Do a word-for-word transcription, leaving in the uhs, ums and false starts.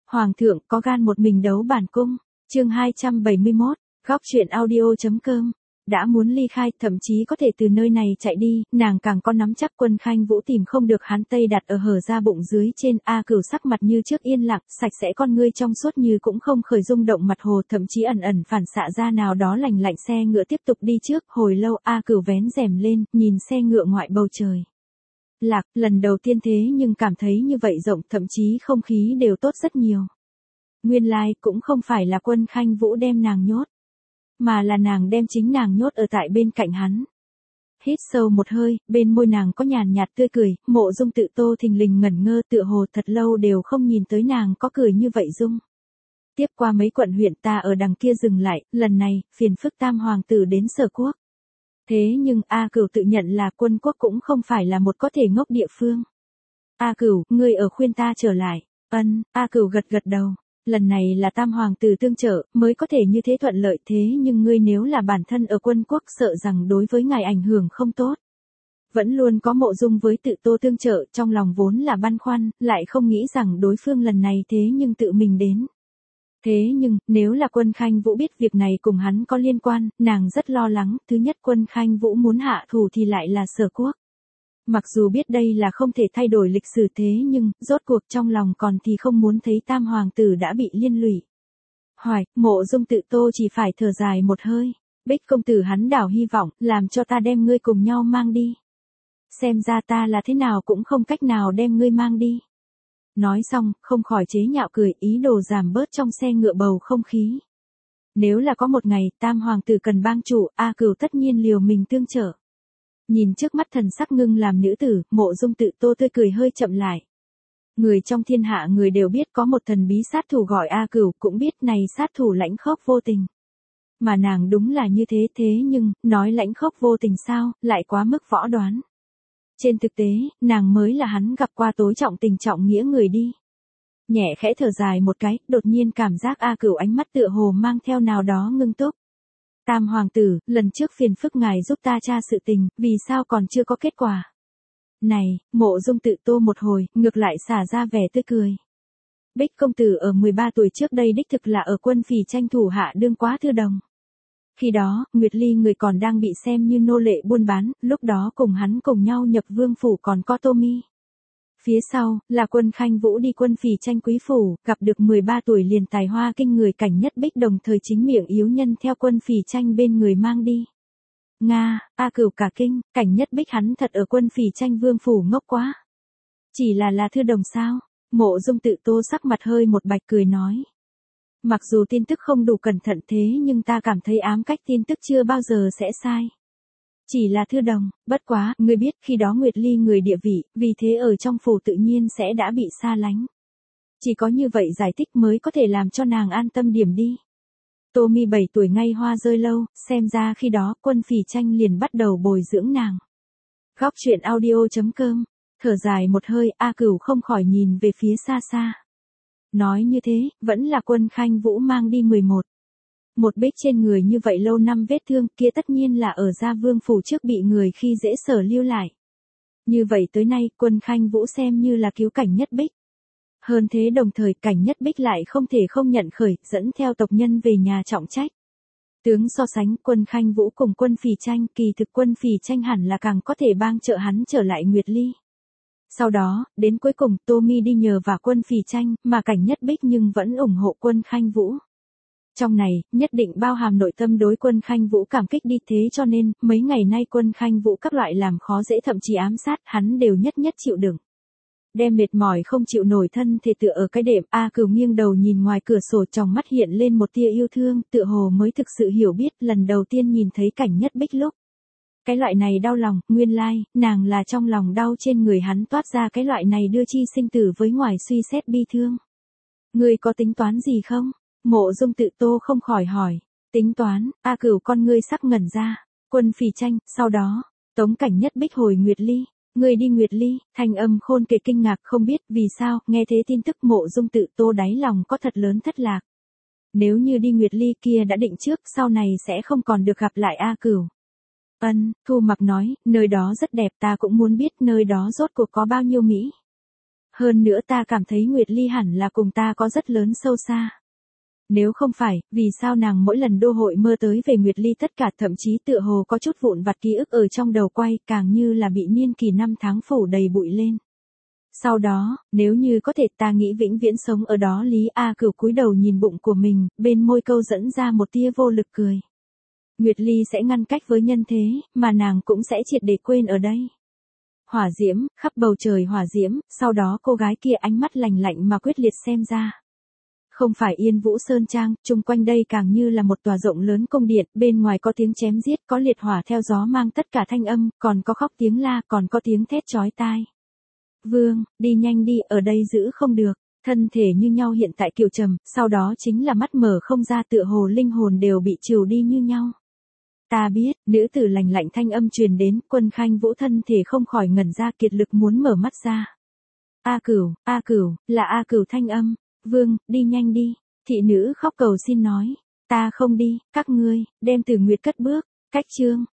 Hoàng thượng có gan một mình đấu bản cung. Chương hai trăm bảy mươi mốt, góc truyện audio.com. Đã muốn ly khai, thậm chí có thể từ nơi này chạy đi, nàng càng có nắm chắc Quân Khanh Vũ tìm không được hắn tây đặt ở hở ra bụng dưới trên. A Cửu sắc mặt như trước yên lặng, sạch sẽ con ngươi trong suốt như cũng không khởi rung động mặt hồ, thậm chí ẩn ẩn phản xạ ra nào đó lành lạnh. Xe ngựa tiếp tục đi trước, hồi lâu A Cửu vén rèm lên, nhìn xe ngựa ngoại bầu trời. Lạc, lần đầu tiên thế nhưng cảm thấy như vậy rộng, thậm chí không khí đều tốt rất nhiều. Nguyên lai like, cũng không phải là Quân Khanh Vũ đem nàng nhốt, mà là nàng đem chính nàng nhốt ở tại bên cạnh hắn. Hít sâu một hơi, bên môi nàng có nhàn nhạt tươi cười, Mộ Dung Tự Tô thình lình ngẩn ngơ, tựa hồ thật lâu đều không nhìn tới nàng có cười như vậy dung. Tiếp qua mấy quận huyện ta ở đằng kia dừng lại, lần này, phiền phức Tam hoàng tử đến Sở Quốc. Thế nhưng A Cửu tự nhận là Quân Quốc cũng không phải là một có thể ngốc địa phương. A Cửu, ngươi ở khuyên ta trở lại. Ân, A Cửu gật gật đầu. Lần này là Tam hoàng tử tương trợ, mới có thể như thế thuận lợi, thế nhưng ngươi nếu là bản thân ở Quân Quốc sợ rằng đối với ngài ảnh hưởng không tốt. Vẫn luôn có Mộ Dung với Tự Tô tương trợ, trong lòng vốn là băn khoăn, lại không nghĩ rằng đối phương lần này thế nhưng tự mình đến. Thế nhưng, nếu là Quân Khanh Vũ biết việc này cùng hắn có liên quan, nàng rất lo lắng. Thứ nhất, Quân Khanh Vũ muốn hạ thủ thì lại là Sở Quốc. Mặc dù biết đây là không thể thay đổi lịch sử, thế nhưng, rốt cuộc trong lòng còn thì không muốn thấy Tam hoàng tử đã bị liên lụy. Hoài, Mộ Dung Tự Tô chỉ phải thở dài một hơi. Bích công tử hắn đảo hy vọng, làm cho ta đem ngươi cùng nhau mang đi. Xem ra ta là thế nào cũng không cách nào đem ngươi mang đi. Nói xong, không khỏi chế nhạo cười, ý đồ giảm bớt trong xe ngựa bầu không khí. Nếu là có một ngày, Tam hoàng tử cần bang chủ, A Cửu tất nhiên liều mình tương trợ. Nhìn trước mắt thần sắc ngưng làm nữ tử, Mộ Dung Tự Tô tươi cười hơi chậm lại. Người trong thiên hạ người đều biết có một thần bí sát thủ gọi A Cửu, cũng biết này sát thủ lãnh khốc vô tình. Mà nàng đúng là như thế, thế nhưng, nói lãnh khốc vô tình sao, lại quá mức võ đoán. Trên thực tế, nàng mới là hắn gặp qua tối trọng tình trọng nghĩa người đi. Nhẹ khẽ thở dài một cái, đột nhiên cảm giác A Cửu ánh mắt tựa hồ mang theo nào đó ngưng túc. Tam hoàng tử, lần trước phiền phức ngài giúp ta tra sự tình, vì sao còn chưa có kết quả? Này, Mộ Dung Tự Tô một hồi, ngược lại xả ra vẻ tươi cười. Bích công tử ở mười ba tuổi trước đây đích thực là ở quân phỉ tranh thủ hạ đương quá thư đồng. Khi đó, Nguyệt Ly người còn đang bị xem như nô lệ buôn bán, lúc đó cùng hắn cùng nhau nhập vương phủ còn có Tô Mi. Phía sau, là Quân Khanh Vũ đi quân phỉ tranh quý phủ, gặp được mười ba tuổi liền tài hoa kinh người Cảnh Nhất Bích, đồng thời chính miệng yếu nhân theo quân phỉ tranh bên người mang đi. Nga, A Cửu cả kinh, Cảnh Nhất Bích hắn thật ở quân phỉ tranh vương phủ ngốc quá. Chỉ là là thư đồng sao? Mộ Dung Tự Tô sắc mặt hơi một bạch cười nói. Mặc dù tin tức không đủ cẩn thận thế nhưng ta cảm thấy ám cách tin tức chưa bao giờ sẽ sai. Chỉ là thư đồng, bất quá, ngươi biết khi đó Nguyệt Ly người địa vị, vì thế ở trong phủ tự nhiên sẽ đã bị xa lánh. Chỉ có như vậy giải thích mới có thể làm cho nàng an tâm điểm đi. Tô Mi bảy tuổi ngay hoa rơi lâu, xem ra khi đó quân phỉ tranh liền bắt đầu bồi dưỡng nàng. Góc truyện audio.com, thở dài một hơi, A Cửu không khỏi nhìn về phía xa xa. Nói như thế, vẫn là Quân Khanh Vũ mang đi mười một. Một bích trên người như vậy lâu năm vết thương kia tất nhiên là ở Gia Vương phủ trước bị người khi dễ sở lưu lại. Như vậy tới nay, Quân Khanh Vũ xem như là cứu Cảnh Nhất Bích. Hơn thế đồng thời Cảnh Nhất Bích lại không thể không nhận khởi, dẫn theo tộc nhân về nhà trọng trách. Tướng so sánh Quân Khanh Vũ cùng quân phỉ tranh, kỳ thực quân phỉ tranh hẳn là càng có thể bang trợ hắn trở lại Nguyệt Ly. Sau đó, đến cuối cùng Tô Mi đi nhờ vào quân phỉ tranh, mà Cảnh Nhất Bích nhưng vẫn ủng hộ Quân Khanh Vũ. Trong này, nhất định bao hàm nội tâm đối Quân Khanh Vũ cảm kích đi, thế cho nên, mấy ngày nay Quân Khanh Vũ các loại làm khó dễ thậm chí ám sát, hắn đều nhất nhất chịu đựng. Đem mệt mỏi không chịu nổi thân thể tựa ở cái đệm, A Cửu nghiêng đầu nhìn ngoài cửa sổ, trong mắt hiện lên một tia yêu thương, tựa hồ mới thực sự hiểu biết lần đầu tiên nhìn thấy Cảnh Nhất Bích lúc. Cái loại này đau lòng, nguyên lai, like, nàng là trong lòng đau trên người hắn toát ra cái loại này đưa chi sinh tử với ngoài suy xét bi thương. Ngươi có tính toán gì không? Mộ Dung Tự Tô không khỏi hỏi. Tính toán, A Cửu con ngươi sắc ngẩn ra. Quân phỉ tranh, sau đó, tống Cảnh Nhất Bích hồi Nguyệt Ly. Ngươi đi Nguyệt Ly, thanh âm khôn kể kinh ngạc, không biết vì sao, nghe thế tin tức Mộ Dung Tự Tô đáy lòng có thật lớn thất lạc. Nếu như đi Nguyệt Ly kia đã định trước, sau này sẽ không còn được gặp lại A Cửu. Ân, Thu Mặc nói, nơi đó rất đẹp, ta cũng muốn biết nơi đó rốt cuộc có bao nhiêu Mỹ. Hơn nữa ta cảm thấy Nguyệt Ly hẳn là cùng ta có rất lớn sâu xa. Nếu không phải, vì sao nàng mỗi lần đô hội mơ tới về Nguyệt Ly tất cả thậm chí tựa hồ có chút vụn vặt ký ức ở trong đầu quay, càng như là bị niên kỳ năm tháng phủ đầy bụi lên. Sau đó, nếu như có thể ta nghĩ vĩnh viễn sống ở đó. Lý A Cửu cúi đầu nhìn bụng của mình, bên môi câu dẫn ra một tia vô lực cười. Nguyệt Ly sẽ ngăn cách với nhân thế, mà nàng cũng sẽ triệt để quên ở đây. Hỏa diễm, khắp bầu trời hỏa diễm, sau đó cô gái kia ánh mắt lạnh lạnh mà quyết liệt xem ra. Không phải Yên Vũ Sơn Trang, chung quanh đây càng như là một tòa rộng lớn cung điện, bên ngoài có tiếng chém giết, có liệt hỏa theo gió mang tất cả thanh âm, còn có khóc tiếng la, còn có tiếng thét chói tai. Vương, đi nhanh đi, ở đây giữ không được. Thân thể như nhau hiện tại Kiều Trầm, sau đó chính là mắt mở không ra, tựa hồ linh hồn đều bị trừ đi như nhau. Ta biết, nữ tử lạnh lạnh thanh âm truyền đến, Quân Khanh Vũ thân thể không khỏi ngẩn ra, kiệt lực muốn mở mắt ra. A Cửu, A Cửu, là A Cửu thanh âm. Vương, đi nhanh đi. Thị nữ khóc cầu xin nói. Ta không đi, các ngươi, đem Từ Nguyệt cất bước. Cách chương,